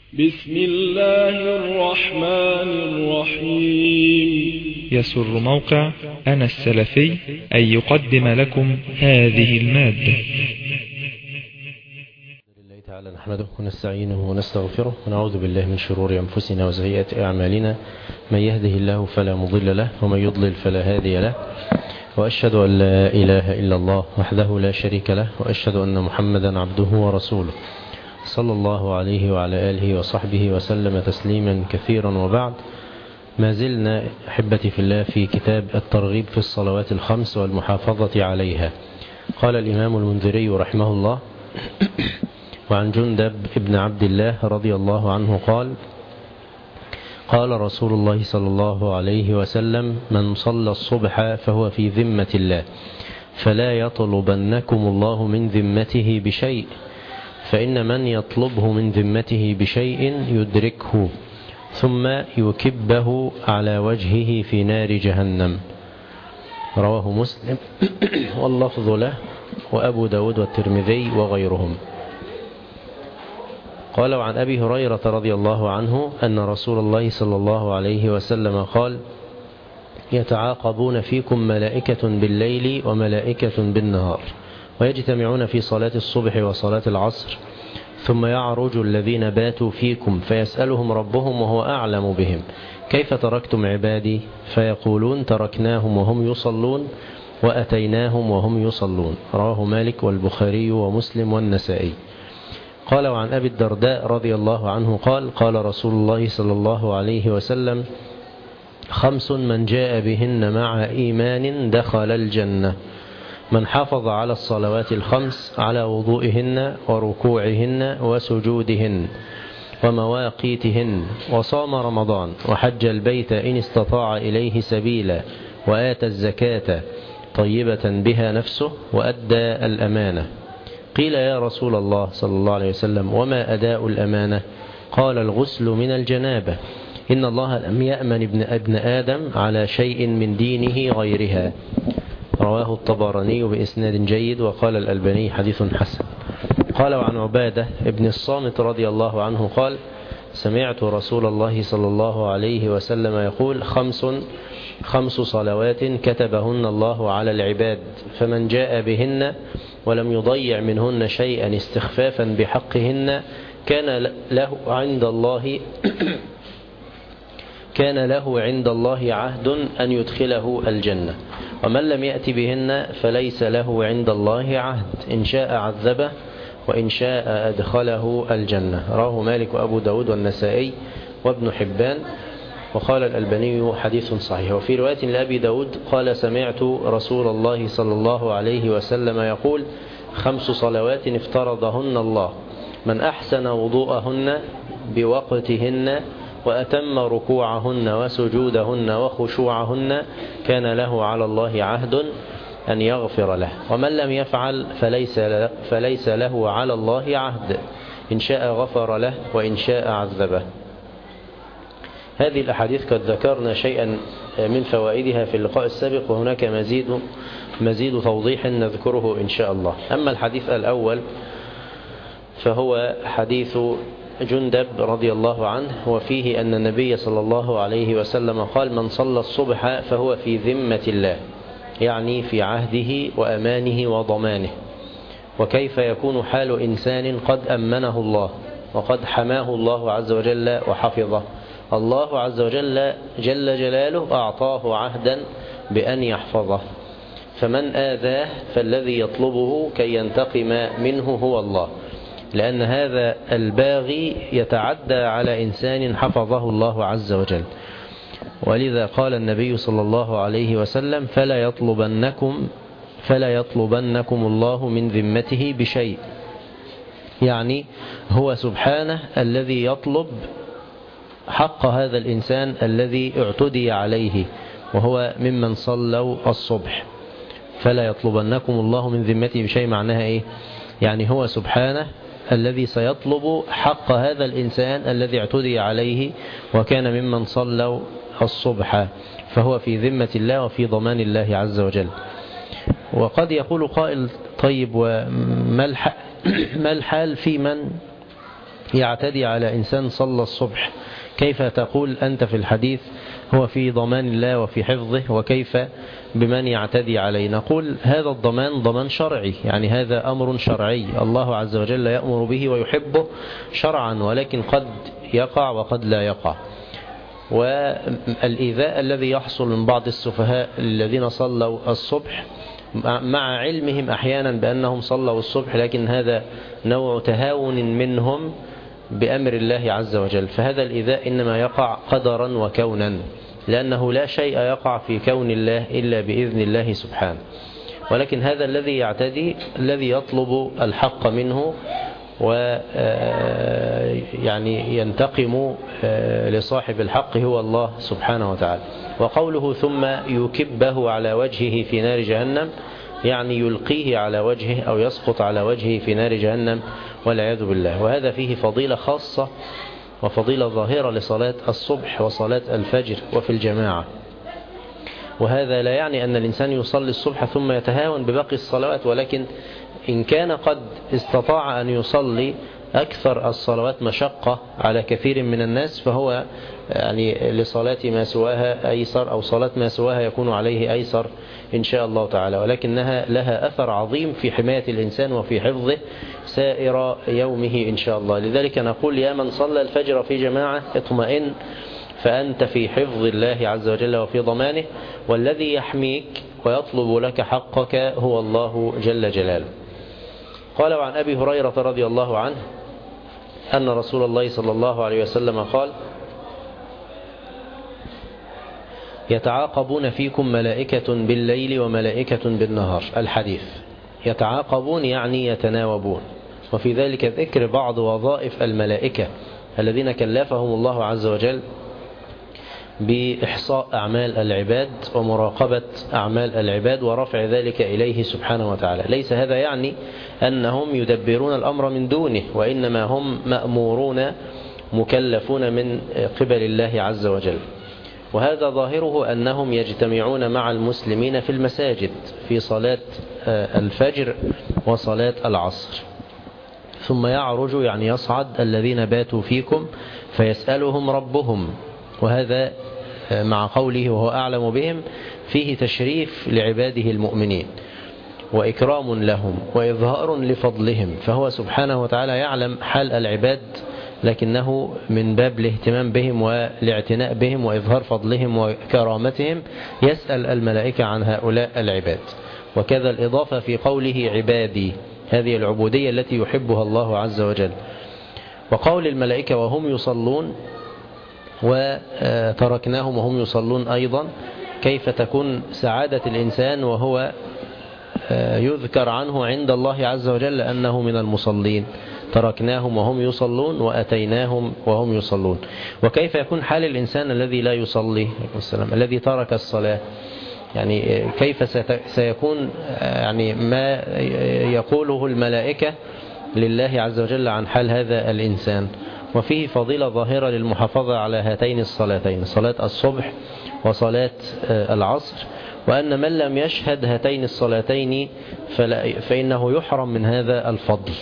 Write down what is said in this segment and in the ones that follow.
بسم الله الرحمن الرحيم. يسر موقع أنا السلفي أن يقدم لكم هذه المادة. لله تعالى نحمده ونستعينه ونستغفره ونعوذ بالله من شرور أنفسنا وسيئات أعمالنا، من يهده الله فلا مضل له ومن يضلل فلا هادي له، وأشهد أن لا إله إلا الله وحده لا شريك له، وأشهد أن محمدا عبده ورسوله صلى الله عليه وعلى آله وصحبه وسلم تسليما كثيرا. وبعد، ما زلنا أحبتي في الله في كتاب الترغيب في الصلوات الخمس والمحافظة عليها. قال الإمام المنذري رحمه الله: وعن جندب ابن عبد الله رضي الله عنه قال: قال رسول الله صلى الله عليه وسلم: من صلى الصبح فهو في ذمة الله، فلا يطلبنكم الله من ذمته بشيء، فإن من يطلبه من ذمته بشيء يدركه ثم يكبه على وجهه في نار جهنم. رواه مسلم واللفظ له وأبو داود والترمذي وغيرهم. قال: وعن أبي هريرة رضي الله عنه أن رسول الله صلى الله عليه وسلم قال: يتعاقبون فيكم ملائكة بالليل وملائكة بالنهار، ويجتمعون في صلاة الصبح وصلاة العصر، ثم يعرج الذين باتوا فيكم فيسألهم ربهم وهو أعلم بهم: كيف تركتم عبادي؟ فيقولون: تركناهم وهم يصلون وأتيناهم وهم يصلون. رواه مالك والبخاري ومسلم والنسائي. قال: وعن أبي الدرداء رضي الله عنه قال: قال رسول الله صلى الله عليه وسلم: خمس من جاء بهن مع إيمان دخل الجنة: من حافظ على الصلوات الخمس على وضوئهن وركوعهن وسجودهن ومواقيتهن، وصام رمضان وحج البيت إن استطاع إليه سبيلا، وآتى الزكاة طيبة بها نفسه، وأدى الأمانة. قيل: يا رسول الله صلى الله عليه وسلم، وما أداء الأمانة؟ قال: الغسل من الجنابة. إن الله لم يأمن ابن آدم على شيء من دينه غيرها. رواه الطبراني بإسناد جيد، وقال الألباني حديث حسن. قال: وعن عبادة ابن الصامت رضي الله عنه قال: سمعت رسول الله صلى الله عليه وسلم يقول: خمس صلوات كتبهن الله على العباد، فمن جاء بهن ولم يضيع منهن شيئا استخفافا بحقهن كان له عند الله عهد أن يدخله الجنة، ومن لم يأت بهن فليس له عند الله عهد، إن شاء عذبه وإن شاء أدخله الجنة. رواه مالك وأبو داود والنسائي وابن حبان، وقال الألباني حديث صحيح. وفي رواية لأبي داود قال: سمعت رسول الله صلى الله عليه وسلم يقول: 5 صلوات افترضهن الله، من أحسن وضوءهن بوقتهن وأتم ركوعهن وسجودهن وخشوعهن كان له على الله عهد أن يغفر له، ومن لم يفعل فليس له على الله عهد، إن شاء غفر له وإن شاء عذبه. هذه الأحاديث قد ذكرنا شيئا من فوائدها في اللقاء السابق، وهناك مزيد توضيح نذكره إن شاء الله. أما الحديث الأول فهو حديث جندب رضي الله عنه، وفيه أن النبي صلى الله عليه وسلم قال: من صلى الصبح فهو في ذمة الله، يعني في عهده وأمانه وضمانه. وكيف يكون حال إنسان قد أمنه الله وقد حماه الله عز وجل وحفظه؟ الله عز وجل جل جلاله أعطاه عهدا بأن يحفظه، فمن آذاه فالذي يطلبه كي ينتقم منه هو الله، لأن هذا الباغي يتعدى على إنسان حفظه الله عز وجل. ولذا قال النبي صلى الله عليه وسلم: فلا يطلبنكم الله من ذمته بشيء، يعني هو سبحانه الذي يطلب حق هذا الإنسان الذي اعتدي عليه، وهو ممن صلوا الصبح. فلا يطلبنكم الله من ذمته بشيء معناها إيه؟ يعني هو سبحانه الذي سيطلب حق هذا الإنسان الذي اعتدي عليه وكان ممن صلوا الصبح، فهو في ذمة الله وفي ضمان الله عز وجل. وقد يقول قائل: طيب، وما الحال في من يعتدي على إنسان صلى الصبح، كيف تقول أنت في الحديث هو في ضمان الله وفي حفظه، وكيف بمن يعتدي عليه؟ نقول هذا الضمان ضمان شرعي، يعني هذا أمر شرعي الله عز وجل يأمر به ويحبه شرعا، ولكن قد يقع وقد لا يقع. والإيذاء الذي يحصل من بعض السفهاء الذين صلوا الصبح مع علمهم أحيانا بأنهم صلوا الصبح، لكن هذا نوع تهاون منهم بأمر الله عز وجل، فهذا الإيذاء إنما يقع قدرا وكونا، لأنه لا شيء يقع في كون الله إلا بإذن الله سبحانه. ولكن هذا الذي يعتدي الذي يطلب الحق منه ويعني ينتقم لصاحب الحق هو الله سبحانه وتعالى. وقوله ثم يكبه على وجهه في نار جهنم، يعني يلقيه على وجهه أو يسقط على وجهه في نار جهنم والعياذ بالله. وهذا فيه فضيلة خاصة وفضيلة ظاهرة لصلاة الصبح وصلاة الفجر وفي الجماعة. وهذا لا يعني أن الإنسان يصلي الصبح ثم يتهاون بباقي الصلوات، ولكن إن كان قد استطاع أن يصلي أكثر الصلوات مشقة على كثير من الناس، فهو يعني لصلاة ما سواها أيسر، أو صلاة ما سواها يكون عليه أيسر إن شاء الله تعالى، ولكنها لها أثر عظيم في حماية الإنسان وفي حفظه سائر يومه إن شاء الله. لذلك نقول يا من صلى الفجر في جماعة اطمئن، فأنت في حفظ الله عز وجل وفي ضمانه، والذي يحميك ويطلب لك حقك هو الله جل جلاله. قال وعن أبي هريرة رضي الله عنه أن رسول الله صلى الله عليه وسلم قال يتعاقبون فيكم ملائكة بالليل وملائكة بالنهار. الحديث يتعاقبون يعني يتناوبون، وفي ذلك ذكر بعض وظائف الملائكة الذين كلفهم الله عز وجل بإحصاء أعمال العباد ومراقبة أعمال العباد ورفع ذلك إليه سبحانه وتعالى. ليس هذا يعني أنهم يدبرون الأمر من دونه، وإنما هم مأمورون مكلفون من قبل الله عز وجل. وهذا ظاهره أنهم يجتمعون مع المسلمين في المساجد في صلاة الفجر وصلاة العصر، ثم يعرج يعني يصعد الذين باتوا فيكم فيسألهم ربهم، وهذا مع قوله وهو أعلم بهم فيه تشريف لعباده المؤمنين وإكرام لهم وإظهار لفضلهم، فهو سبحانه وتعالى يعلم حال العباد، لكنه من باب الاهتمام بهم والاعتناء بهم وإظهار فضلهم وكرامتهم يسأل الملائكة عن هؤلاء العباد. وكذا الإضافة في قوله عبادي، هذه العبودية التي يحبها الله عز وجل. وقول الملائكة وهم يصلون وتركناهم وهم يصلون أيضا، كيف تكون سعادة الإنسان وهو يذكر عنه عند الله عز وجل أنه من المصلين، تركناهم وهم يصلون وأتيناهم وهم يصلون. وكيف يكون حال الإنسان الذي لا يصلي الذي ترك الصلاة، يعني كيف سيكون يعني ما يقوله الملائكة لله عز وجل عن حال هذا الإنسان. وفيه فضيلة ظاهرة للمحافظة على هاتين الصلاتين، صلاة الصبح وصلاة العصر، وأن من لم يشهد هاتين الصلاتين فإنه يحرم من هذا الفضل.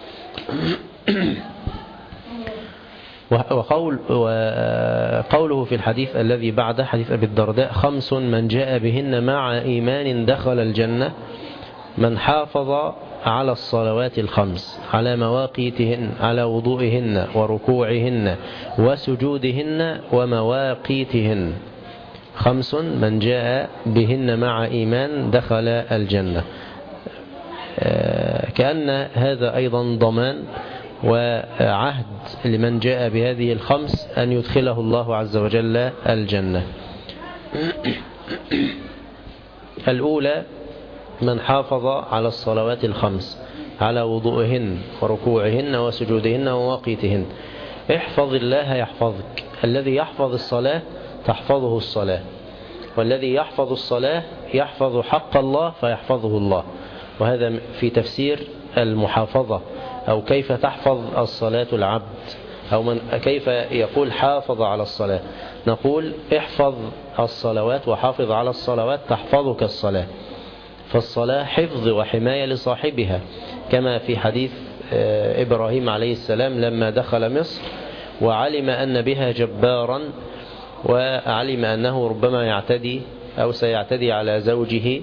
وقوله في الحديث الذي بعده حديث أبي الدرداء 5 من جاء بهن مع إيمان دخل الجنة، من حافظ على الصلوات الخمس على مواقيتهن، على وضوئهن وركوعهن وسجودهن ومواقيتهن. 5 من جاء بهن مع إيمان دخل الجنة. كأن هذا أيضا ضمان وعهد لمن جاء بهذه ال5 أن يدخله الله عز وجل الجنة. الأولى من حافظ على الصلوات ال5 على وضوئهن وركوعهن وسجودهن ومواقيتهن. احفظ الله يحفظك، الذي يحفظ الصلاة تحفظه الصلاة، والذي يحفظ الصلاة يحفظ حق الله فيحفظه الله. وهذا في تفسير المحافظة، أو كيف تحفظ الصلاة العبد، أو كيف يقول حافظ على الصلاة. نقول احفظ الصلوات وحافظ على الصلوات تحفظك الصلاة، فالصلاة حفظ وحماية لصاحبها، كما في حديث إبراهيم عليه السلام لما دخل مصر وعلم أن بها جبارا، وعلم أنه ربما يعتدي أو سيعتدي على زوجه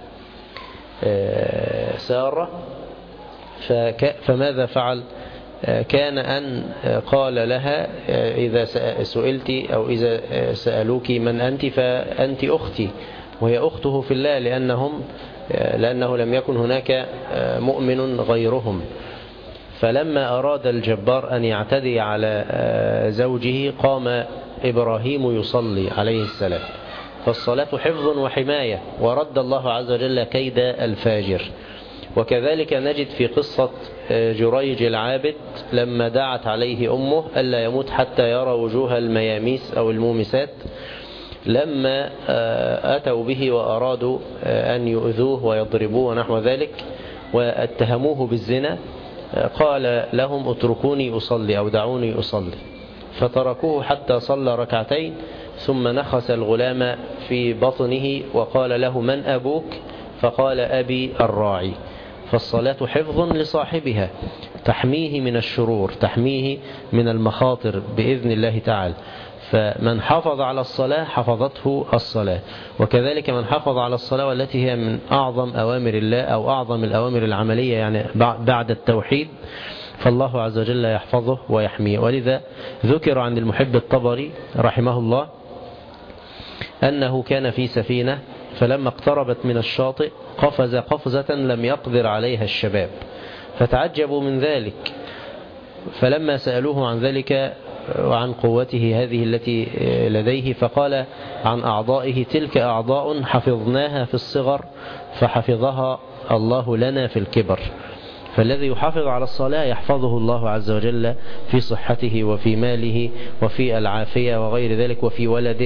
سارة، فماذا فعل؟ كان أن قال لها إذا سئلت أو إذا سألوك من أنت فأنت أختي، وهي أخته في الله لأنه لم يكن هناك مؤمن غيرهم. فلما أراد الجبار أن يعتدي على زوجه قام إبراهيم يصلي عليه السلام، فالصلاة حفظ وحماية، ورد الله عز وجل كيد الفاجر. وكذلك نجد في قصة جريج العابد لما دعت عليه أمه ألا يموت حتى يرى وجوه المياميس أو المومسات، لما أتوا به وأرادوا أن يؤذوه ويضربوه ونحو ذلك واتهموه بالزنا، قال لهم اتركوني أصلي أو دعوني أصلي، فتركوه حتى صلى ركعتين، ثم نخس الغلام في بطنه وقال له من أبوك؟ فقال أبي الراعي. فالصلاة حفظ لصاحبها، تحميه من الشرور، تحميه من المخاطر بإذن الله تعالى. فمن حافظ على الصلاة حفظته الصلاة، وكذلك من حافظ على الصلاة والتي هي من أعظم أوامر الله أو أعظم الأوامر العملية يعني بعد التوحيد، فالله عز وجل يحفظه ويحميه. ولذا ذكر عن المحب الطبري رحمه الله أنه كان في سفينة، فلما اقتربت من الشاطئ قفز قفزة لم يقدر عليها الشباب، فتعجبوا من ذلك، فلما سألوه عن ذلك وعن قوته هذه التي لديه فقال عن أعضائه تلك أعضاء حفظناها في الصغر فحفظها الله لنا في الكبر. فالذي يحافظ على الصلاة يحفظه الله عز وجل في صحته وفي ماله وفي العافية وغير ذلك وفي ولده.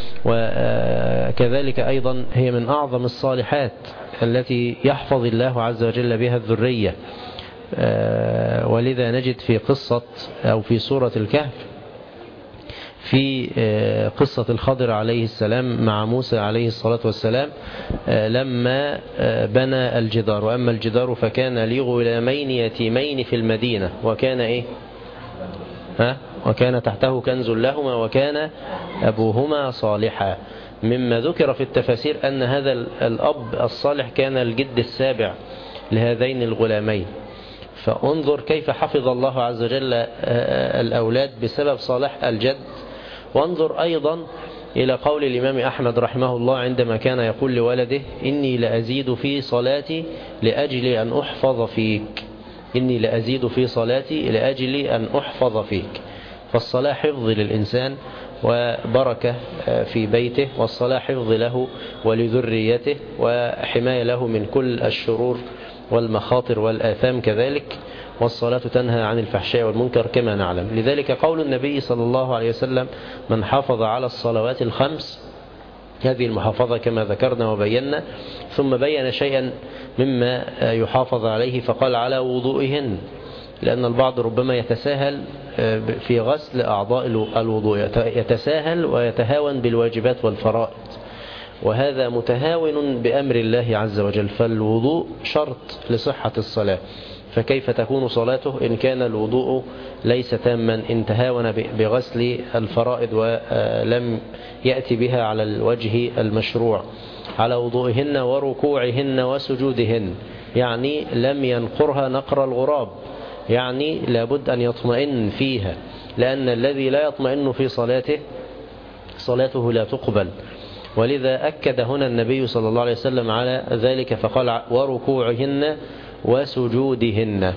وكذلك أيضا هي من أعظم الصالحات التي يحفظ الله عز وجل بها الذرية. ولذا نجد في قصة أو في سورة الكهف في قصة الخضر عليه السلام مع موسى عليه الصلاة والسلام لما بنى الجدار، وأما الجدار فكان لغلامين يتيمين في المدينة وكان تحته كنز لهما وكان أبوهما صالحا. مما ذكر في التفاسير أن هذا الأب الصالح كان الجد السابع لهذين الغلامين. فانظر كيف حفظ الله عز وجل الأولاد بسبب صلاح الجد. وانظر أيضا إلى قول الإمام أحمد رحمه الله عندما كان يقول لولده إني لأزيد في صلاتي لأجل أن أحفظ فيك، إني لأزيد في صلاتي لأجل أن أحفظ فيك. فالصلاة حفظ للإنسان وبركة في بيته، والصلاة حفظ له ولذريته وحماية له من كل الشرور والمخاطر والآثام كذلك. والصلاة تنهى عن الفحشاء والمنكر كما نعلم. لذلك قول النبي صلى الله عليه وسلم من حافظ على الصلوات الخمس، هذه المحافظة كما ذكرنا وبينا، ثم بين شيئا مما يحافظ عليه فقال على وضوئهن، لأن البعض ربما يتساهل في غسل أعضاء الوضوء، يتساهل ويتهاون بالواجبات والفرائض، وهذا متهاون بأمر الله عز وجل. فالوضوء شرط لصحة الصلاة، فكيف تكون صلاته إن كان الوضوء ليس تاما، إن تهاون بغسل الفرائض ولم يأتي بها على الوجه المشروع. على وضوئهن وركوعهن وسجودهن، يعني لم ينقرها نقر الغراب، يعني لابد أن يطمئن فيها، لأن الذي لا يطمئن في صلاته لا تقبل. ولذا أكد هنا النبي صلى الله عليه وسلم على ذلك فقال وركوعهن وسجودهن.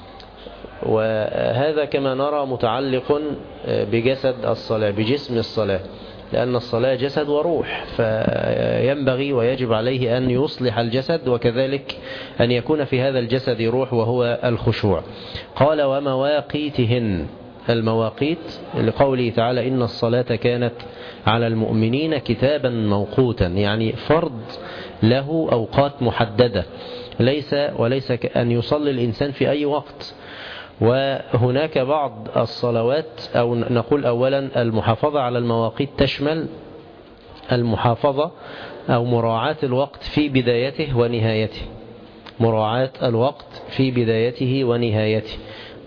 وهذا كما نرى متعلق بجسد الصلاة، بجسم الصلاة، لأن الصلاة جسد وروح، فينبغي ويجب عليه أن يصلح الجسد، وكذلك أن يكون في هذا الجسد روح وهو الخشوع. قال ومواقيتهن، المواقيت لقوله تعالى إن الصلاة كانت على المؤمنين كتابا موقوتا، يعني فرض له أوقات محددة، وليس أن يصلي الإنسان في أي وقت. وهناك بعض الصلوات، أو نقول أولا المحافظة على المواقيت تشمل المحافظة أو مراعاة الوقت في بدايته ونهايته، مراعاة الوقت في بدايته ونهايته.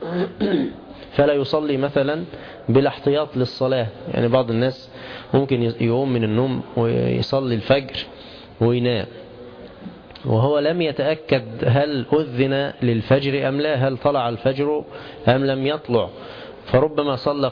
فلا يصلي مثلا بلا احتياط للصلاة. يعني بعض الناس ممكن يقوم من النوم ويصلي الفجر وينام وهو لم يتأكد هل أذن للفجر أم لا، هل طلع الفجر أم لم يطلع، فربما صلى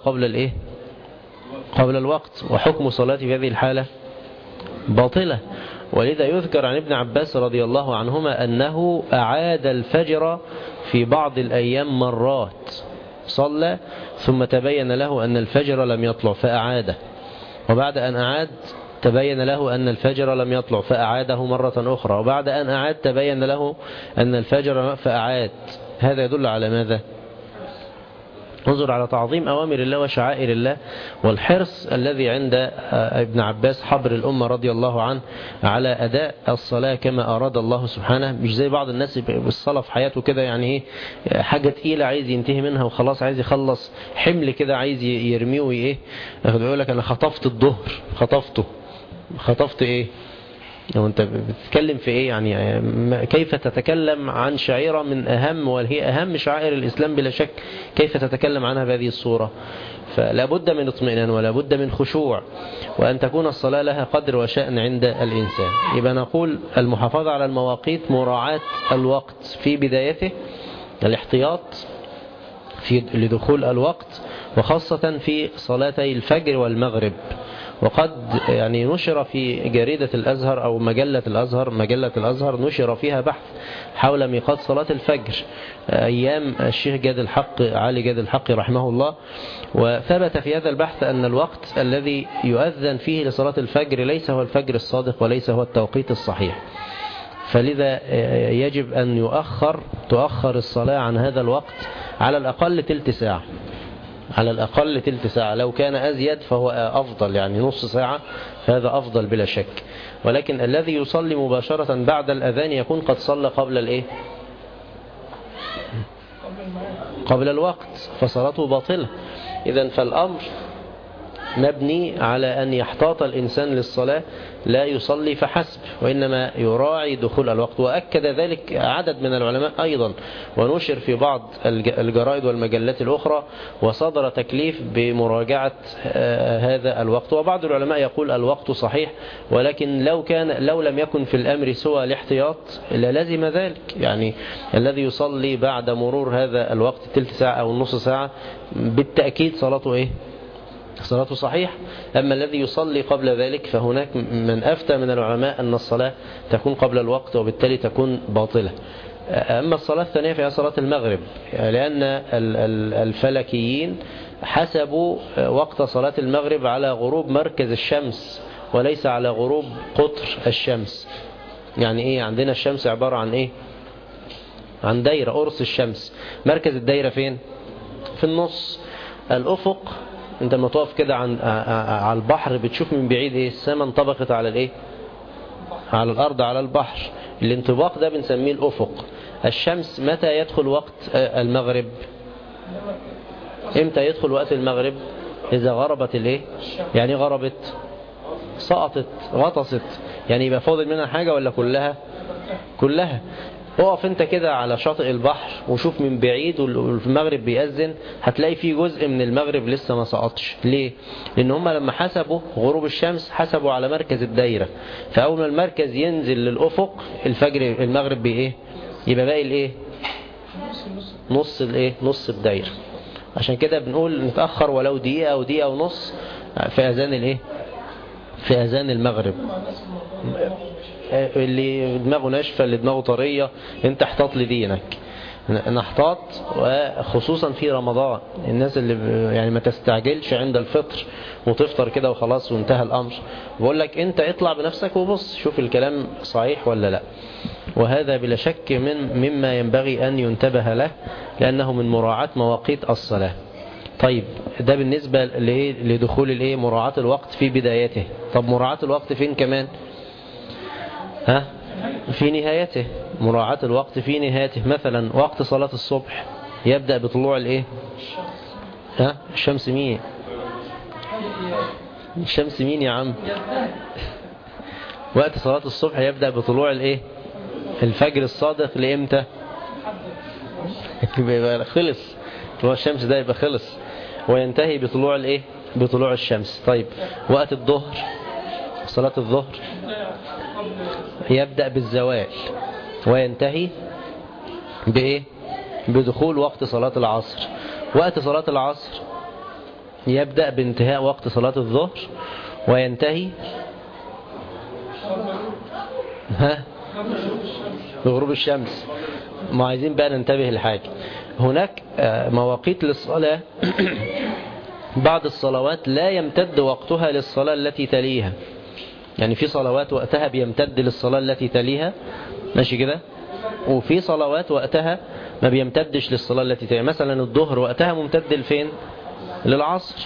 قبل الوقت، وحكم صلاته في هذه الحالة باطلة. ولذا يذكر عن ابن عباس رضي الله عنهما أنه أعاد الفجر في بعض الأيام مرات، صلى ثم تبين له أن الفجر لم يطلع فأعاده، وبعد أن أعاد تبين له أن الفجر لم يطلع فأعاده مرة أخرى، وبعد أن أعاد تبين له أن الفجر فأعاد. هذا يدل على ماذا؟ انظر على تعظيم أوامر الله وشعائر الله والحرص الذي عند ابن عباس حبر الأمة رضي الله عنه على أداء الصلاة كما أراد الله سبحانه. مش زي بعض الناس بالصلاة في حياته كده، يعني حاجة تقيلة عايز ينتهي منها وخلاص، عايز يخلص حمل كده عايز يرميه وإيه، يقول لك أنا خطفت الظهر، خطفت إيه؟ لو أنت بتتكلم في إيه يعني؟ كيف تتكلم عن شعيرة من أهم وهي أهم شعائر الإسلام بلا شك، كيف تتكلم عنها بهذه الصورة؟ فلا بد من اطمئنان ولا بد من خشوع، وأن تكون الصلاة لها قدر وشأن عند الإنسان. يبقى نقول المحافظة على المواقيت، مراعاة الوقت في بدايته، الاحتياط لدخول الوقت، وخاصة في صلاتي الفجر والمغرب. وقد يعني نشر في جريدة الأزهر أو مجلة الأزهر نشر فيها بحث حول ميقات صلاة الفجر أيام الشيخ علي جاد الحق رحمه الله، وثبت في هذا البحث أن الوقت الذي يؤذن فيه لصلاة الفجر ليس هو الفجر الصادق وليس هو التوقيت الصحيح، فلذا يجب أن تؤخر الصلاة عن هذا الوقت على الأقل تلت ساعة، لو كان أزيد فهو أفضل، يعني نص ساعة فهذا أفضل بلا شك. ولكن الذي يصلي مباشرة بعد الأذان يكون قد صلى قبل الوقت، فصلاته باطلة. إذن فالأمر مبني على أن يحتاط الإنسان للصلاة، لا يصلي فحسب، وإنما يراعي دخول الوقت. وأكد ذلك عدد من العلماء أيضا، ونشر في بعض الجرائد والمجلات الأخرى، وصدر تكليف بمراجعة هذا الوقت. وبعض العلماء يقول الوقت صحيح، ولكن لو لم يكن في الأمر سوى الاحتياط للزم ذلك. يعني الذي يصلي بعد مرور هذا الوقت تلت ساعة أو نص ساعة بالتأكيد صلاته صحيح. أما الذي يصلي قبل ذلك فهناك من أفتى من العلماء أن الصلاة تكون قبل الوقت وبالتالي تكون باطلة. أما الصلاة الثانية فهي صلاة المغرب، لأن الفلكيين حسبوا وقت صلاة المغرب على غروب مركز الشمس وليس على غروب قطر الشمس. يعني إيه؟ عندنا الشمس عبارة عن إيه؟ عن دايرة، قرص الشمس، مركز الدايرة فين؟ في النص. الأفق انت لما تقف كده على البحر بتشوف من بعيد ايه؟ السماء انطبقت على الايه؟ على الارض، على البحر. الانطباق ده بنسميه الافق. الشمس متى يدخل وقت المغرب؟ امتى يدخل وقت المغرب؟ اذا غربت الايه؟ يعني غربت، سقطت، غطست، يعني يبقى فاضل منها حاجة ولا كلها. اقف انت كده على شاطئ البحر وشوف من بعيد والمغرب بيأذن، هتلاقي فيه جزء من المغرب لسه ما سقطش. ليه؟ لان هم لما حسبوا غروب الشمس حسبوا على مركز الدايرة، فاول ما المركز ينزل للأفق المغرب بايه؟ يبقى باقي الايه؟ نص الدايرة. عشان كده بنقول نتأخر ولو دقيقة او دقيقة ونص في اذان الايه؟ في اذان المغرب. اللي دماغه ناشفة اللي دماغه طرية انت احتاط لدينك، نحتاط، وخصوصا في رمضان. الناس اللي يعني ما تستعجلش عند الفطر وتفطر كده وخلاص وانتهى الأمر. بقول لك انت اطلع بنفسك وبص شوف الكلام صحيح ولا لا. وهذا بلا شك مما ينبغي أن ينتبه له، لأنه من مراعاة مواقيت الصلاة. طيب ده بالنسبة لدخول مراعاة الوقت في بدايته. طب مراعاة الوقت فين كمان؟ في نهايته. مراعاة الوقت في نهايته. مثلا وقت صلاة الصبح يبدأ بطلوع الشمس. مين الشمس مين يا عم؟ وقت صلاة الصبح يبدأ بطلوع الفجر الصادق لإمتى؟ يبقى خلص طلوع الشمس، ده يبقى خلص، وينتهي بطلوع الايه؟ بطلوع الشمس. طيب وقت الظهر، صلاة الظهر يبدأ بالزوال وينتهي بإيه؟ بدخول وقت صلاة العصر. وقت صلاة العصر يبدأ بانتهاء وقت صلاة الظهر وينتهي بغروب الشمس. ما عايزين بقى ننتبه لحاجة، هناك مواقيت للصلاة بعض الصلوات لا يمتد وقتها للصلاة التي تليها، يعني في صلوات وقتها بيمتد للصلاة التي تليها، ماشي كده، وفي صلوات وقتها ما بيمتدش للصلاة التي تليها. مثلا الظهر وقتها ممتد لفين؟ للعصر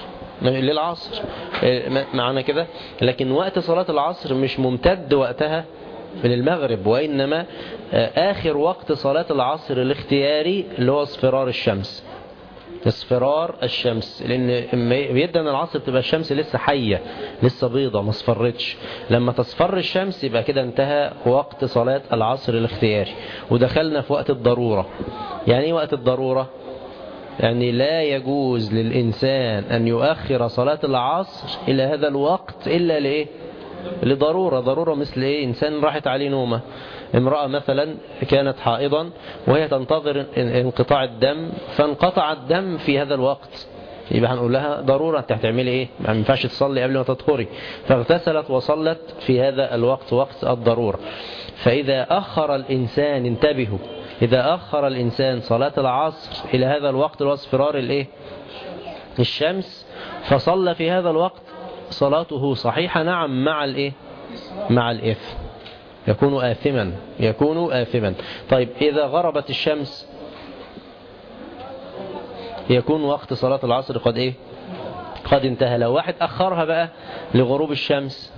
معنا كده، لكن وقت صلاة العصر مش ممتد وقتها للمغرب، وإنما آخر وقت صلاة العصر الاختياري اللي هو اصفرار الشمس. اصفرار الشمس، لأن بيدنا العصر بتبقى الشمس لسه حية، لسه بيضة ما اصفرتش. لما تصفر الشمس يبقى كده انتهى وقت صلاة العصر الاختياري، ودخلنا في وقت الضرورة. يعني ايه وقت الضرورة؟ يعني لا يجوز للإنسان أن يؤخر صلاة العصر إلى هذا الوقت إلا لإيه؟ لضرورة. ضرورة مثل إيه؟ إنسان راحت عليه نومة، امرأة مثلا كانت حائضا وهي تنتظر انقطاع الدم، فانقطع الدم في هذا الوقت، يبقى هنقول لها ضرورة، انت هتعملي ايه؟ ما ينفعش تصلي قبل ما تطهري، فاغتسلت وصلت في هذا الوقت، وقت الضرورة. فإذا أخر الإنسان، انتبهوا، إذا أخر الإنسان صلاة العصر إلى هذا الوقت واصفرار الايه؟ الشمس، فصلى في هذا الوقت، صلاته صحيحة نعم، مع الايه؟ مع الإثم، يكون آثما. طيب إذا غربت الشمس يكون وقت صلاة العصر قد ايه؟ قد انتهى. لو واحد أخرها بقى لغروب الشمس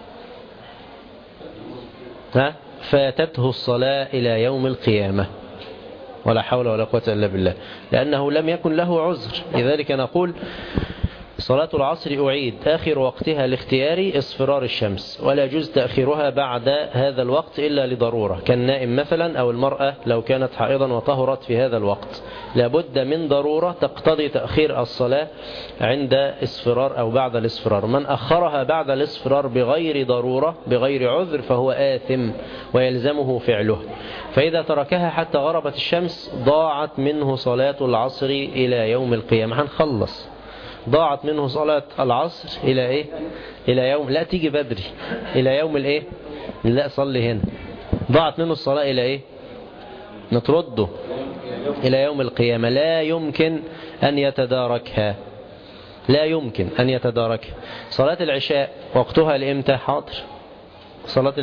فاتته الصلاة إلى يوم القيامة، ولا حول ولا قوة إلا بالله، لأنه لم يكن له عذر. لذلك نقول صلاة العصر أعيد آخر وقتها الاختياري اصفرار الشمس، ولا يجوز تأخيرها بعد هذا الوقت إلا لضرورة، كالنائم مثلا أو المرأة لو كانت حائضا وطهرت في هذا الوقت، لابد من ضرورة تقتضي تأخير الصلاة عند اصفرار أو بعد الاصفرار. من أخرها بعد الاصفرار بغير ضرورة بغير عذر فهو آثم ويلزمه فعله. فإذا تركها حتى غربت الشمس ضاعت منه صلاة العصر إلى يوم القيامة. هنخلص، ضاعت منه صلاة العصر إلى إيه؟ إلى يوم، لا تيجي بدري، إلى يوم الإيه؟ لا صلي هنا. ضاعت منه الصلاة إلى إيه؟ نترده إلى يوم القيامة، لا يمكن أن يتداركها، لا يمكن أن يتداركها. صلاة العشاء وقتها لإمتى؟ حاضر، صلاة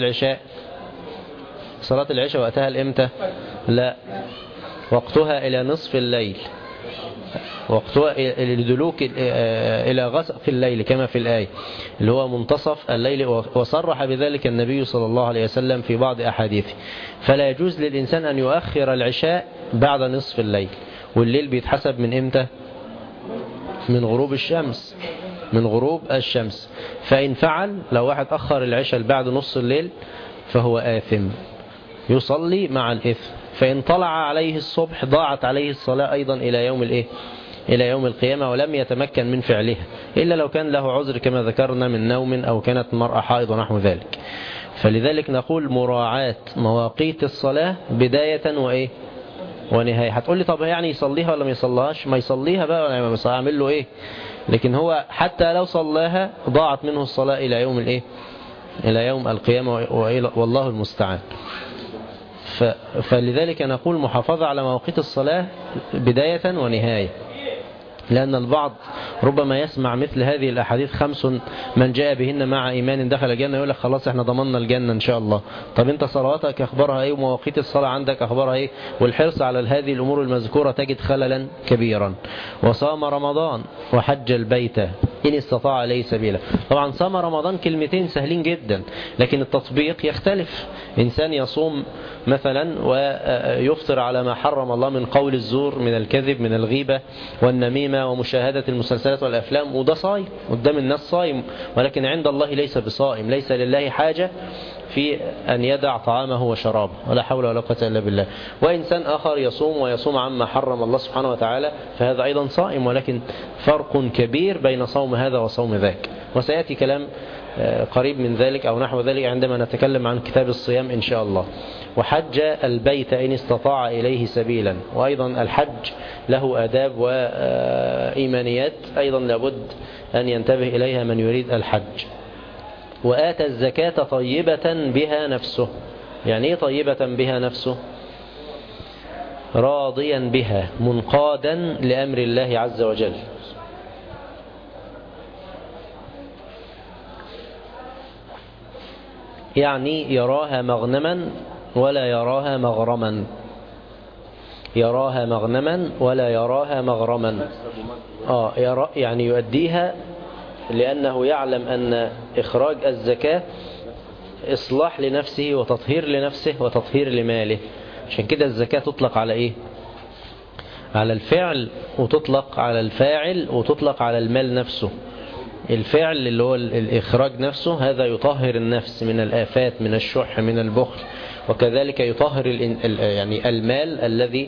العشاء وقتها لإمتى؟ لا، وقتها إلى نصف الليل، وقتها لدلوك إلى غسق الليل كما في الآية اللي هو منتصف الليل، وصرح بذلك النبي صلى الله عليه وسلم في بعض أحاديثه. فلا يجوز للإنسان أن يؤخر العشاء بعد نصف الليل، والليل بيتحسب من إمتى؟ من غروب الشمس. فإن فعل، لو واحد أخر العشاء بعد نص الليل فهو آثم، يصلي مع الإثم. فإن طلع عليه الصبح ضاعت عليه الصلاة أيضا إلى يوم الإيه؟ إلى يوم القيامة، ولم يتمكن من فعلها إلا لو كان له عذر كما ذكرنا من نوم أو كانت مرأة حائض ونحو ذلك. فلذلك نقول مراعاة مواقيت الصلاة بداية وإيه؟ ونهاية. هتقول لي طب يعني يصليها ولا ما يصليهاش؟ ما يصليها بقى، ولا أعمل له إيه؟ لكن هو حتى لو صلاها ضاعت منه الصلاة إلى يوم الإيه؟ إلى يوم القيامة، والله المستعان. فلذلك نقول محافظة على مواقيت الصلاة بداية ونهاية، لأن البعض ربما يسمع مثل هذه الأحاديث 5 من جاء بهن مع إيمان دخل الجنة، يقول لك خلاص احنا ضمننا الجنة إن شاء الله. طب انت صلواتك أخبارها إيه؟ ومواقيت الصلاة عندك أخبارها إيه؟ والحرص على هذه الأمور المذكورة تجد خللا كبيرا. وصام رمضان وحج البيت إن استطاع إليه سبيلا. طبعا صام رمضان كلمتين سهلين جدا، لكن التطبيق يختلف. إنسان يصوم مثلا ويفطر على ما حرم الله من قول الزور، من الكذب، من الغيبة والنميمة ومشاهدة المسلسلات والأفلام، وده صايم قدام الناس صايم، ولكن عند الله ليس بصائم، ليس لله حاجة في أن يدع طعامه وشرابه، ولا حول ولا قوة إلا بالله. وإنسان آخر يصوم ويصوم عما حرم الله سبحانه وتعالى، فهذا أيضا صائم، ولكن فرق كبير بين صوم هذا وصوم ذاك، وسيأتي كلام قريب من ذلك أو نحو ذلك عندما نتكلم عن كتاب الصيام إن شاء الله. وحج البيت إن استطاع إليه سبيلا، وأيضا الحج له آداب وإيمانيات أيضا لابد أن ينتبه إليها من يريد الحج. وآتى الزكاة طيبة بها نفسه. يعني إيه طيبة بها نفسه؟ راضيا بها منقادا لأمر الله عز وجل. يعني يراها مغنما ولا يراها مغرما، يراها مغنما ولا يراها مغرما. يعني يؤديها لأنه يعلم أن إخراج الزكاة إصلاح لنفسه وتطهير لنفسه وتطهير لماله. عشان كده الزكاة تطلق على إيه؟ على الفعل، وتطلق على الفاعل، وتطلق على المال نفسه. الفعل اللي هو الإخراج نفسه، هذا يطهر النفس من الآفات، من الشح، من البخل، وكذلك يطهر يعني المال الذي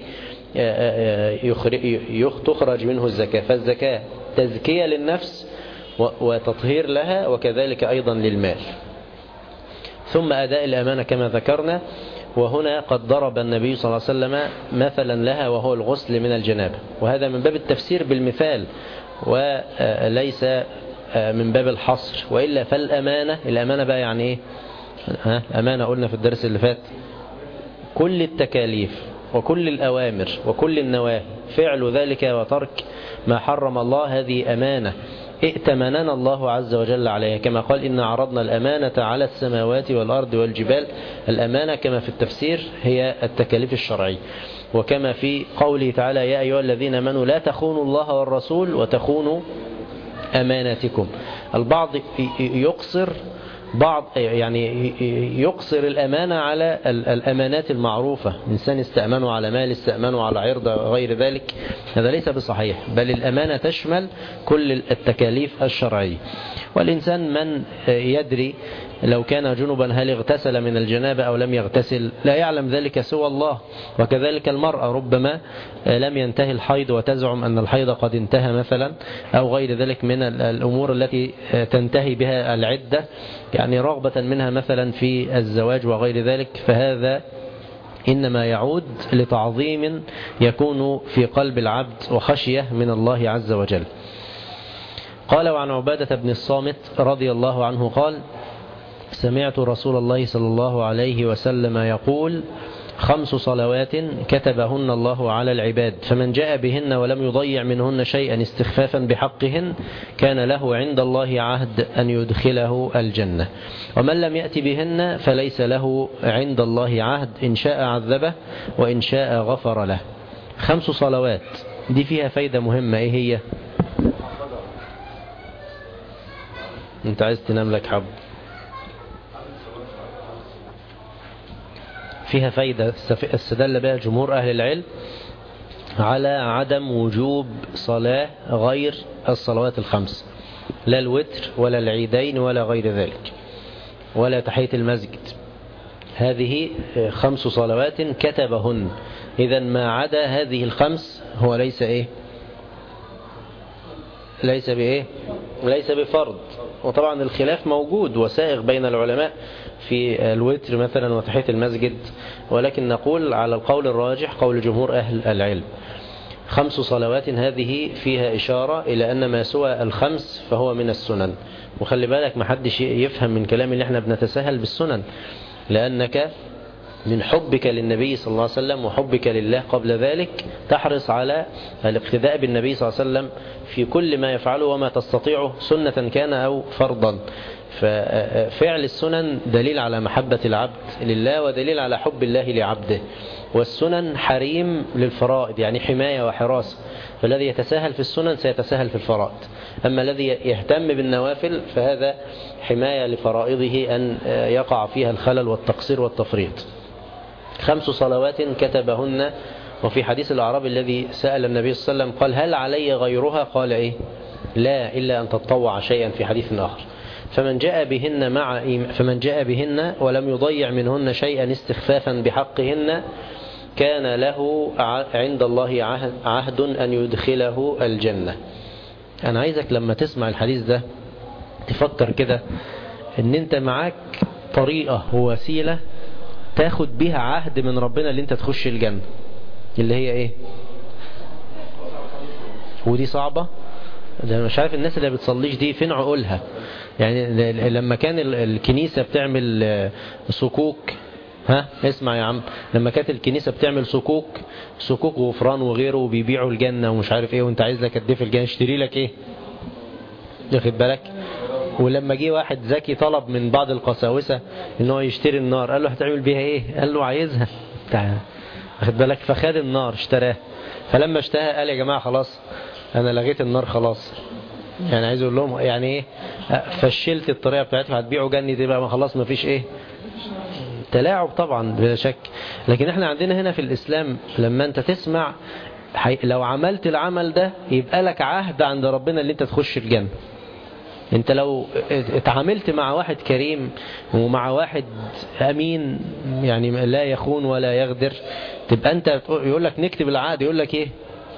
تخرج منه الزكاة. فالزكاة تزكية للنفس وتطهير لها، وكذلك أيضا للمال. ثم أداء الأمانة كما ذكرنا، وهنا قد ضرب النبي صلى الله عليه وسلم مثلا لها وهو الغسل من الجنابة، وهذا من باب التفسير بالمثال وليس من باب الحصر. وإلا فالأمانة، الأمانة بقى يعني إيه؟ أمانة قلنا في الدرس اللي فات كل التكاليف وكل الأوامر وكل النواهي، فعل ذلك وترك ما حرم الله، هذه أمانة ائتمننا الله عز وجل عليها، كما قال إن عرضنا الأمانة على السماوات والأرض والجبال. الأمانة كما في التفسير هي التكاليف الشرعية، وكما في قوله تعالى يا أيها الذين آمنوا لا تخونوا الله والرسول وتخونوا أماناتكم. البعض يقصر يقصر الأمانة على الأمانات المعروفة، إنسان استأمنوا على مال، استأمنوا على عرض غير ذلك، هذا ليس بصحيح، بل الأمانة تشمل كل التكاليف الشرعية. والإنسان من يدري لو كان جنبا هل اغتسل من الجنابة أو لم يغتسل، لا يعلم ذلك سوى الله. وكذلك المرأة ربما لم ينتهي الحيض وتزعم أن الحيض قد انتهى مثلا، أو غير ذلك من الأمور التي تنتهي بها العدة، يعني رغبة منها مثلا في الزواج وغير ذلك، فهذا إنما يعود لتعظيم يكون في قلب العبد وخشية من الله عز وجل. قال وعن عبادة بن الصامت رضي الله عنه قال سمعت رسول الله صلى الله عليه وسلم يقول 5 صلوات كتبهن الله على العباد، فمن جاء بهن ولم يضيع منهن شيئا استخفافا بحقهن كان له عند الله عهد أن يدخله الجنة، ومن لم يأت بهن فليس له عند الله عهد، إن شاء عذبه وإن شاء غفر له. 5 صلوات دي فيها فايدة مهمة. إيه هي؟ أنت عايز تنام لك حب. فيها فايدة استدل بها جمهور أهل العلم على عدم وجوب صلاة غير الصلوات الخمس، لا الوتر ولا العيدين ولا غير ذلك ولا تحية المسجد. هذه 5 صلوات كتبهن، إذا ما عدا هذه ال5 هو ليس إيه؟ ليس بإيه؟ ليس بفرض. وطبعا الخلاف موجود وسائغ بين العلماء في الوتر مثلا وتحية المسجد، ولكن نقول على القول الراجح قول جمهور أهل العلم 5 صلوات هذه فيها إشارة إلى أن ما سوى ال5 فهو من السنن. وخلي بالك ما حدش يفهم من كلام اللي احنا بنتساهل بالسنن، لأنك من حبك للنبي صلى الله عليه وسلم وحبك لله قبل ذلك تحرص على الاقتداء بالنبي صلى الله عليه وسلم في كل ما يفعله وما تستطيعه، سنة كان أو فرضا. ففعل السنن دليل على محبة العبد لله ودليل على حب الله لعبده، والسنن حريم للفرائض، يعني حماية وحراسة. فالذي يتساهل في السنن سيتساهل في الفرائض، أما الذي يهتم بالنوافل فهذا حماية لفرائضه أن يقع فيها الخلل والتقصير والتفريط. 5 صلوات كتبهن. وفي حديث الأعرابي الذي سأل النبي صلى الله عليه وسلم قال هل علي غيرها؟ قال إيه؟ لا، إلا أن تتطوع شيئا، في حديث آخر. فمن جاء بهن ولم يضيع منهن شيئا استخفافا بحقهن كان له عند الله عهد أن يدخله الجنة. أنا عايزك لما تسمع الحديث ده تفكر كده ان انت معاك طريقة ووسيلة تاخد بيها عهد من ربنا اللي انت تخش الجنة، اللي هي ايه؟ ودي صعبة، ده مش عارف الناس اللي بتصليش دي فين عقولها. يعني لما كان الكنيسة بتعمل صكوك، اسمع يا عم، لما كانت الكنيسة بتعمل صكوك وغفران وغيره وبيبيعوا الجنة ومش عارف ايه، وانت عايز لك قد ايه في الجنة، اشتري لك ايه؟ واخد بالك؟ ولما جه واحد ذكي طلب من بعض القساوسة ان هو يشتري النار، قال له هتعمل بيها ايه؟ قال له عايزها. واخد بالك؟ فخد النار اشتراها، فلما اشتراها قال يا جماعة خلاص انا لغيت النار خلاص. يعني عايز اقول لهم يعني ايه، فشلت الطريقة بتاعتهم، هتبيعوا جنة دي بقى خلاص ما فيش ايه، تلاعب طبعا بلا شك. لكن احنا عندنا هنا في الاسلام لما انت تسمع لو عملت العمل ده يبقى لك عهد عند ربنا اللي انت تخش الجنة. انت لو اتعاملت مع واحد كريم ومع واحد امين، يعني لا يخون ولا يغدر، تبقى انت يقول لك نكتب العقد، يقول لك ايه؟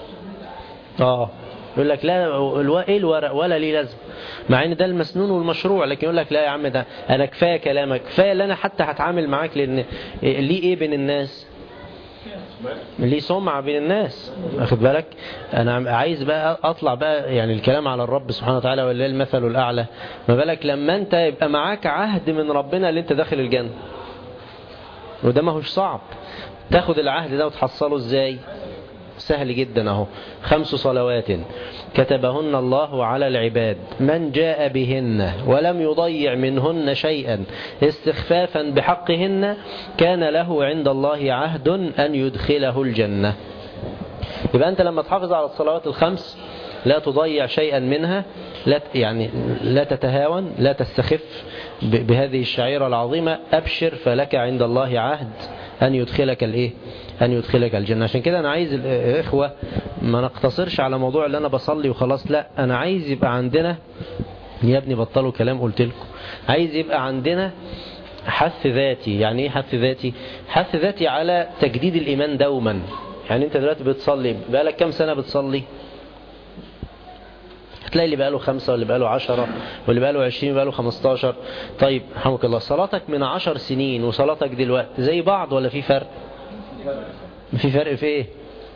يقول لك لا ايه الورق ولا ليه لازم، مع ان ده المسنون والمشروع، لكن يقول لك لا يا عم ده انا كفايه كلامك، كفايه اللي انا حتى هتعامل معاك، لان ليه ايه بين الناس؟ ليه سمعة بين الناس. واخد بالك؟ انا عايز بقى اطلع بقى يعني الكلام على الرب سبحانه وتعالى ولله المثل الاعلى، ما بالك لما انت يبقى معاك عهد من ربنا اللي انت داخل الجنة، وده ما هوش صعب. تاخد العهد ده وتحصله ازاي؟ سهل جدا اهو. 5 صلوات كتبهن الله على العباد من جاء بهن ولم يضيع منهن شيئا استخفافا بحقهن كان له عند الله عهد أن يدخله الجنة. يبقى أنت لما تحافظ على الصلوات ال5 لا تضيع شيئا منها، لا تتهاون، لا تستخف بهذه الشعيرة العظيمة، أبشر فلك عند الله عهد أن يدخلك أن يدخلك الجنة. عشان كده أنا عايز الإخوة ما نقتصرش على موضوع اللي أنا بصلي وخلاص، لا، أنا عايز يبقى عندنا، يا ابني بطلوا كلام قلت لكم، عايز يبقى عندنا حث ذاتي. يعني إيه حث ذاتي؟ حث ذاتي على تجديد الإيمان دوما. يعني أنت دلوقتي بتصلي بقالك كم سنة بتصلي؟ هتلاقي اللي بقاله 5 واللي بقاله 10 واللي بقاله 20 واللي بقاله 15. طيب رحمك الله، صلاتك من 10 سنين وصلاتك دلوقتي زي بعض ولا في فرق؟ في فرق في ايه؟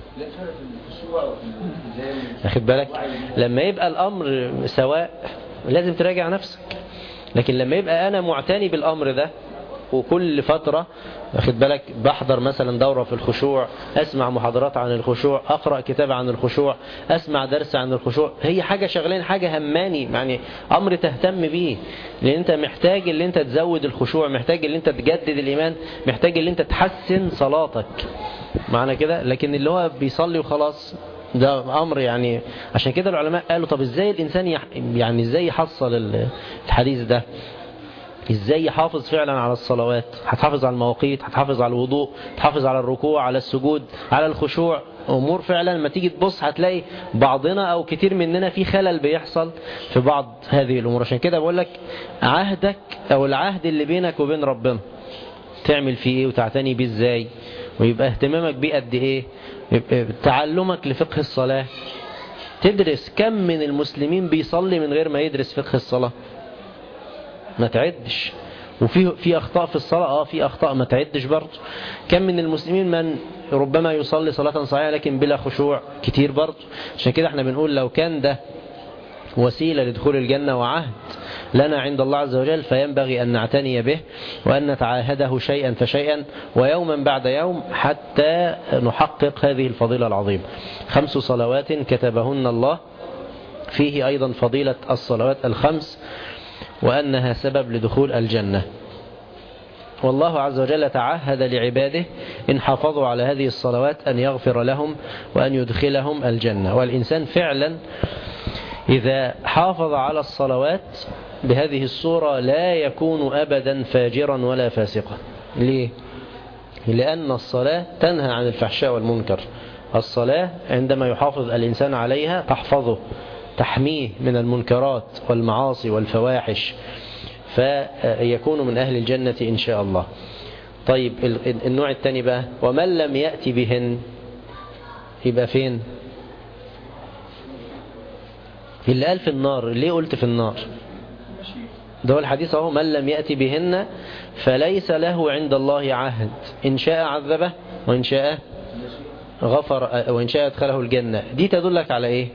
واخد بالك؟ لما يبقى الامر سواء لازم تراجع نفسك، لكن لما يبقى انا معتني بالامر ده وكل فترة واخد بالك بحضر مثلا دورة في الخشوع، اسمع محاضرات عن الخشوع، اقرأ كتاب عن الخشوع، اسمع درس عن الخشوع، هي حاجة شغلين، حاجة هماني، يعني امر تهتم بيه، لان انت محتاج اللي انت تزود الخشوع، محتاج اللي انت تجدد الايمان، محتاج اللي انت تحسن صلاتك معنى كده. لكن اللي هو بيصلي وخلاص ده امر يعني. عشان كده العلماء قالوا طب ازاي الانسان يعني ازاي يحصل الحديث ده، ازاي يحافظ فعلا على الصلوات؟ هتحافظ على المواقيت، هتحافظ على الوضوء، هتحافظ على الركوع، على السجود، على الخشوع، امور فعلا لما تيجي تبص هتلاقي بعضنا او كتير مننا في خلل بيحصل في بعض هذه الامور. عشان كده بقول لك عهدك او العهد اللي بينك وبين ربنا تعمل فيه ايه وتعتني بيه ازاي، ويبقى اهتمامك بيه قد ايه، يبقى تعلمك لفقه الصلاة. تدرس كم من المسلمين بيصلي من غير ما يدرس فقه الصلاة؟ ما تعدش. وفي أخطاء في الصلاة، في أخطاء ما تعدش برضه. كم من المسلمين من ربما يصلي صلاة صحيحة لكن بلا خشوع؟ كتير برضه. عشان كده احنا بنقول لو كان ده وسيلة لدخول الجنة وعهد لنا عند الله عز وجل فينبغي أن نعتني به وأن نتعاهده شيئا فشيئا ويوما بعد يوم حتى نحقق هذه الفضيلة العظيمة. 5 صلوات كتبهن الله، فيه أيضا فضيلة الصلوات ال5 وأنها سبب لدخول الجنة. والله عز وجل تعهد لعباده إن حافظوا على هذه الصلوات أن يغفر لهم وأن يدخلهم الجنة. والإنسان فعلا إذا حافظ على الصلوات بهذه الصورة لا يكون أبدا فاجرا ولا فاسقا. ليه؟ لأن الصلاة تنهى عن الفحشاء والمنكر. الصلاة عندما يحافظ الإنسان عليها تحميه من المنكرات والمعاصي والفواحش، فيكون من أهل الجنة إن شاء الله. طيب النوع الثاني بقى، ومن لم يأتي بهن يبقى فين؟ اللي قال في النار. ليه قلت في النار؟ ده هو الحديث اهو، من لم يأتي بهن فليس له عند الله عهد، إن شاء عذبه وإن شاء غفر وإن شاء أدخله الجنة. دي تدلك على إيه؟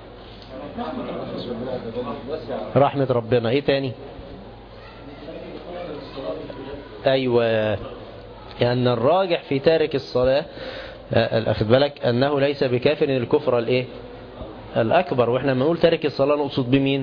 رحمة ربنا. إيه تاني؟ أيوة، لأن الراجح في تارك الصلاة أخذ بالك أنه ليس بكافر الكفر الإيه؟ الأكبر. وإحنا لما نقول تارك الصلاة نقصد بمين؟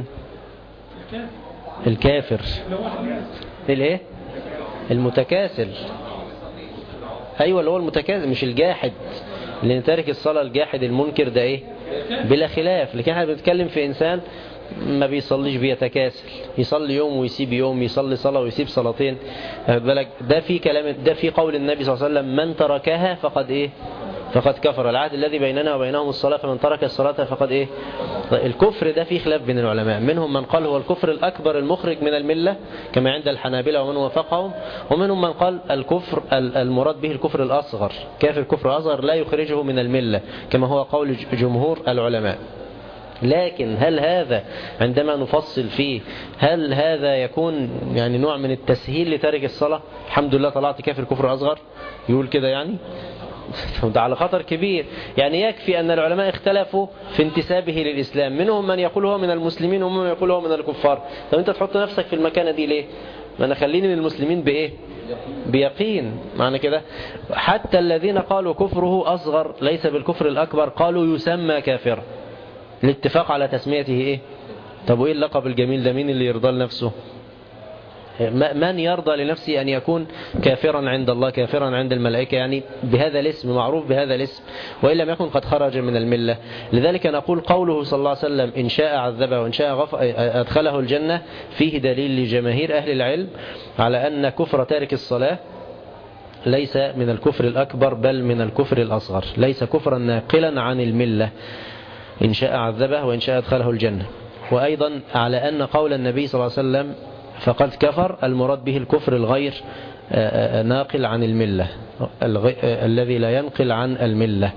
الكافر. الإيه؟ المتكاسل. أيوة، اللي هو المتكاسل مش الجاحد، لأن تارك الصلاة الجاحد المنكر ده إيه؟ بلا خلاف. لكن احنا بنتكلم في إنسان ما بيصليش، بيتكاسل، يصلي يوم ويسيب يوم، يصلي صلاة ويسيب صلاتين. بالك ده في كلام، ده في قول النبي صلى الله عليه وسلم: من تركها فقد إيه؟ فقد كفر. العهد الذي بيننا وبينهم الصلاة، فمن ترك الصلاة فقد إيه؟ الكفر ده فيه خلاف بين العلماء، منهم من قال هو الكفر الأكبر المخرج من الملة كما عند الحنابلة ومن وافقهم، ومنهم من قال الكفر المراد به الكفر الأصغر، كافر كفر أصغر لا يخرجه من الملة كما هو قول جمهور العلماء. لكن هل هذا عندما نفصل فيه هل هذا يكون يعني نوع من التسهيل لتارك الصلاة؟ الحمد لله طلعت كافر كفر أصغر، يقول كده يعني؟ ده على خطر كبير. يعني يكفي أن العلماء اختلفوا في انتسابه للإسلام، منهم من يقول هو من المسلمين ومن من يقول هو من الكفار. طب أنت تحط نفسك في المكانة دي ليه؟ ما أنا خليني من المسلمين بإيه؟ بيقين. معنى كده حتى الذين قالوا كفره أصغر ليس بالكفر الأكبر قالوا يسمى كافرا، الاتفاق على تسميته إيه؟ طب وإيه اللقب الجميل ده؟ مين اللي يرضى لنفسه؟ من يرضى لنفسه أن يكون كافرا عند الله، كافرا عند الملائكة، يعني بهذا الاسم، معروف بهذا الاسم، وإن لم يكن قد خرج من الملة. لذلك نقول قوله صلى الله عليه وسلم: إن شاء عذبه وإن شاء أدخله الجنة، فيه دليل لجماهير أهل العلم على أن كفر تارك الصلاة ليس من الكفر الأكبر بل من الكفر الأصغر، ليس كفرا ناقلا عن الملة. إن شاء عذبه وإن شاء أدخله الجنة. وأيضا على أن قول النبي صلى الله عليه وسلم فقد كفر المراد به الكفر الغير ناقل عن الملة، الذي لا ينقل عن الملة.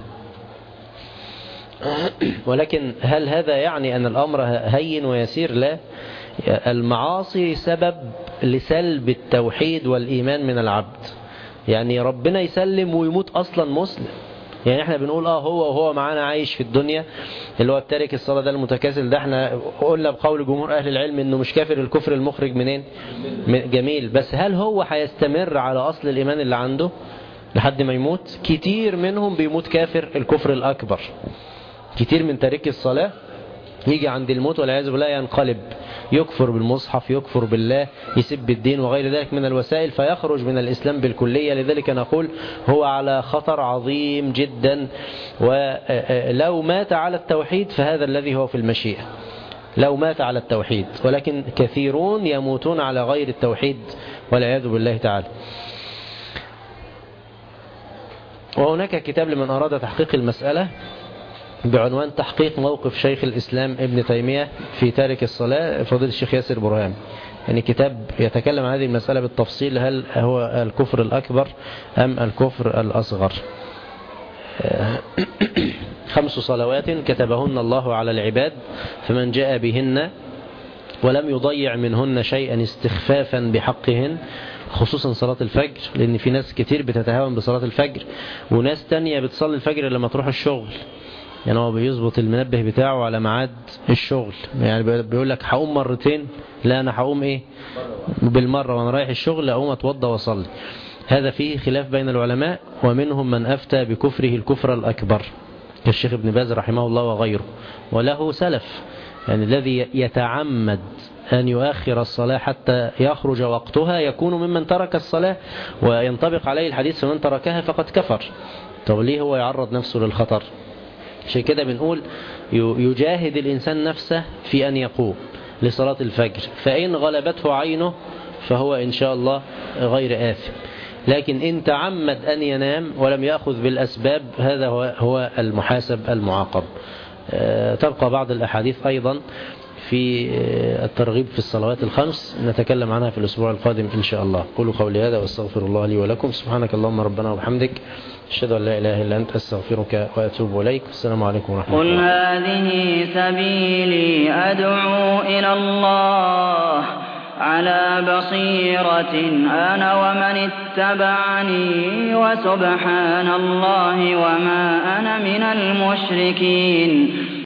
ولكن هل هذا يعني أن الأمر هين ويسير؟ لا، المعاصي سبب لسلب التوحيد والإيمان من العبد. يعني ربنا يسلم ويموت أصلا مسلم. يعني احنا بنقول هو معانا عايش في الدنيا، اللي هو التارك الصلاة ده المتكاسل ده، احنا قلنا بقول جمهور أهل العلم انه مش كافر الكفر المخرج منين؟ جميل. بس هل هو هيستمر على أصل الإيمان اللي عنده لحد ما يموت؟ كتير منهم بيموت كافر الكفر الأكبر. كتير من تارك الصلاة يجي عند الموت والعياذ بالله ينقلب، يكفر بالمصحف، يكفر بالله، يسب الدين وغير ذلك من الوسائل، فيخرج من الإسلام بالكلية. لذلك نقول هو على خطر عظيم جدا، ولو مات على التوحيد فهذا الذي هو في المشيئة، لو مات على التوحيد. ولكن كثيرون يموتون على غير التوحيد والعياذ بالله تعالى. وهناك كتاب لمن أراد تحقيق المسألة بعنوان تحقيق موقف شيخ الإسلام ابن تيمية في تارك الصلاة، فضيلة الشيخ ياسر برهام. يعني كتاب يتكلم عن هذه المسألة بالتفصيل، هل هو الكفر الأكبر أم الكفر الأصغر. 5 صلوات كتبهن الله على العباد، فمن جاء بهن ولم يضيع منهن شيئا استخفافا بحقهن، خصوصا صلاة الفجر، لأن في ناس كتير بتتهاون بصلاة الفجر، وناس تانية بتصلي الفجر لما تروح الشغل. يعني هو بيظبط المنبه بتاعه على ميعاد الشغل، يعني بيقول لك هقوم مرتين، لا أنا هقوم إيه بالمرة وأنا رايح الشغل، أقوم أتوضى وأصلي. هذا فيه خلاف بين العلماء، ومنهم من أفتى بكفره الكفر الأكبر كالشيخ ابن باز رحمه الله وغيره، وله سلف. يعني الذي يتعمد أن يؤخر الصلاة حتى يخرج وقتها يكون ممن ترك الصلاة، وينطبق عليه الحديث: فمن تركها فقد كفر. طب ليه هو يعرض نفسه للخطر؟ عشان كده بنقول يجاهد الإنسان نفسه في أن يقوم لصلاة الفجر، فإن غلبته عينه فهو إن شاء الله غير آثم. لكن إن تعمد أن ينام ولم يأخذ بالأسباب، هذا هو المحاسب المعاقب. تبقى بعض الأحاديث أيضا في الترغيب في الصلوات الخمس نتكلم عنها في الأسبوع القادم إن شاء الله. قولوا قولي هذا واستغفر الله لي ولكم. سبحانك اللهم ربنا وبحمدك، أشهد أن لا إله إلا أنت، أستغفرك وأتوب إليك. السلام عليكم ورحمة الله. قل هذه سبيلي أدعو إلى الله على بصيرة أنا ومن اتبعني، وسبحان الله وما أنا من المشركين.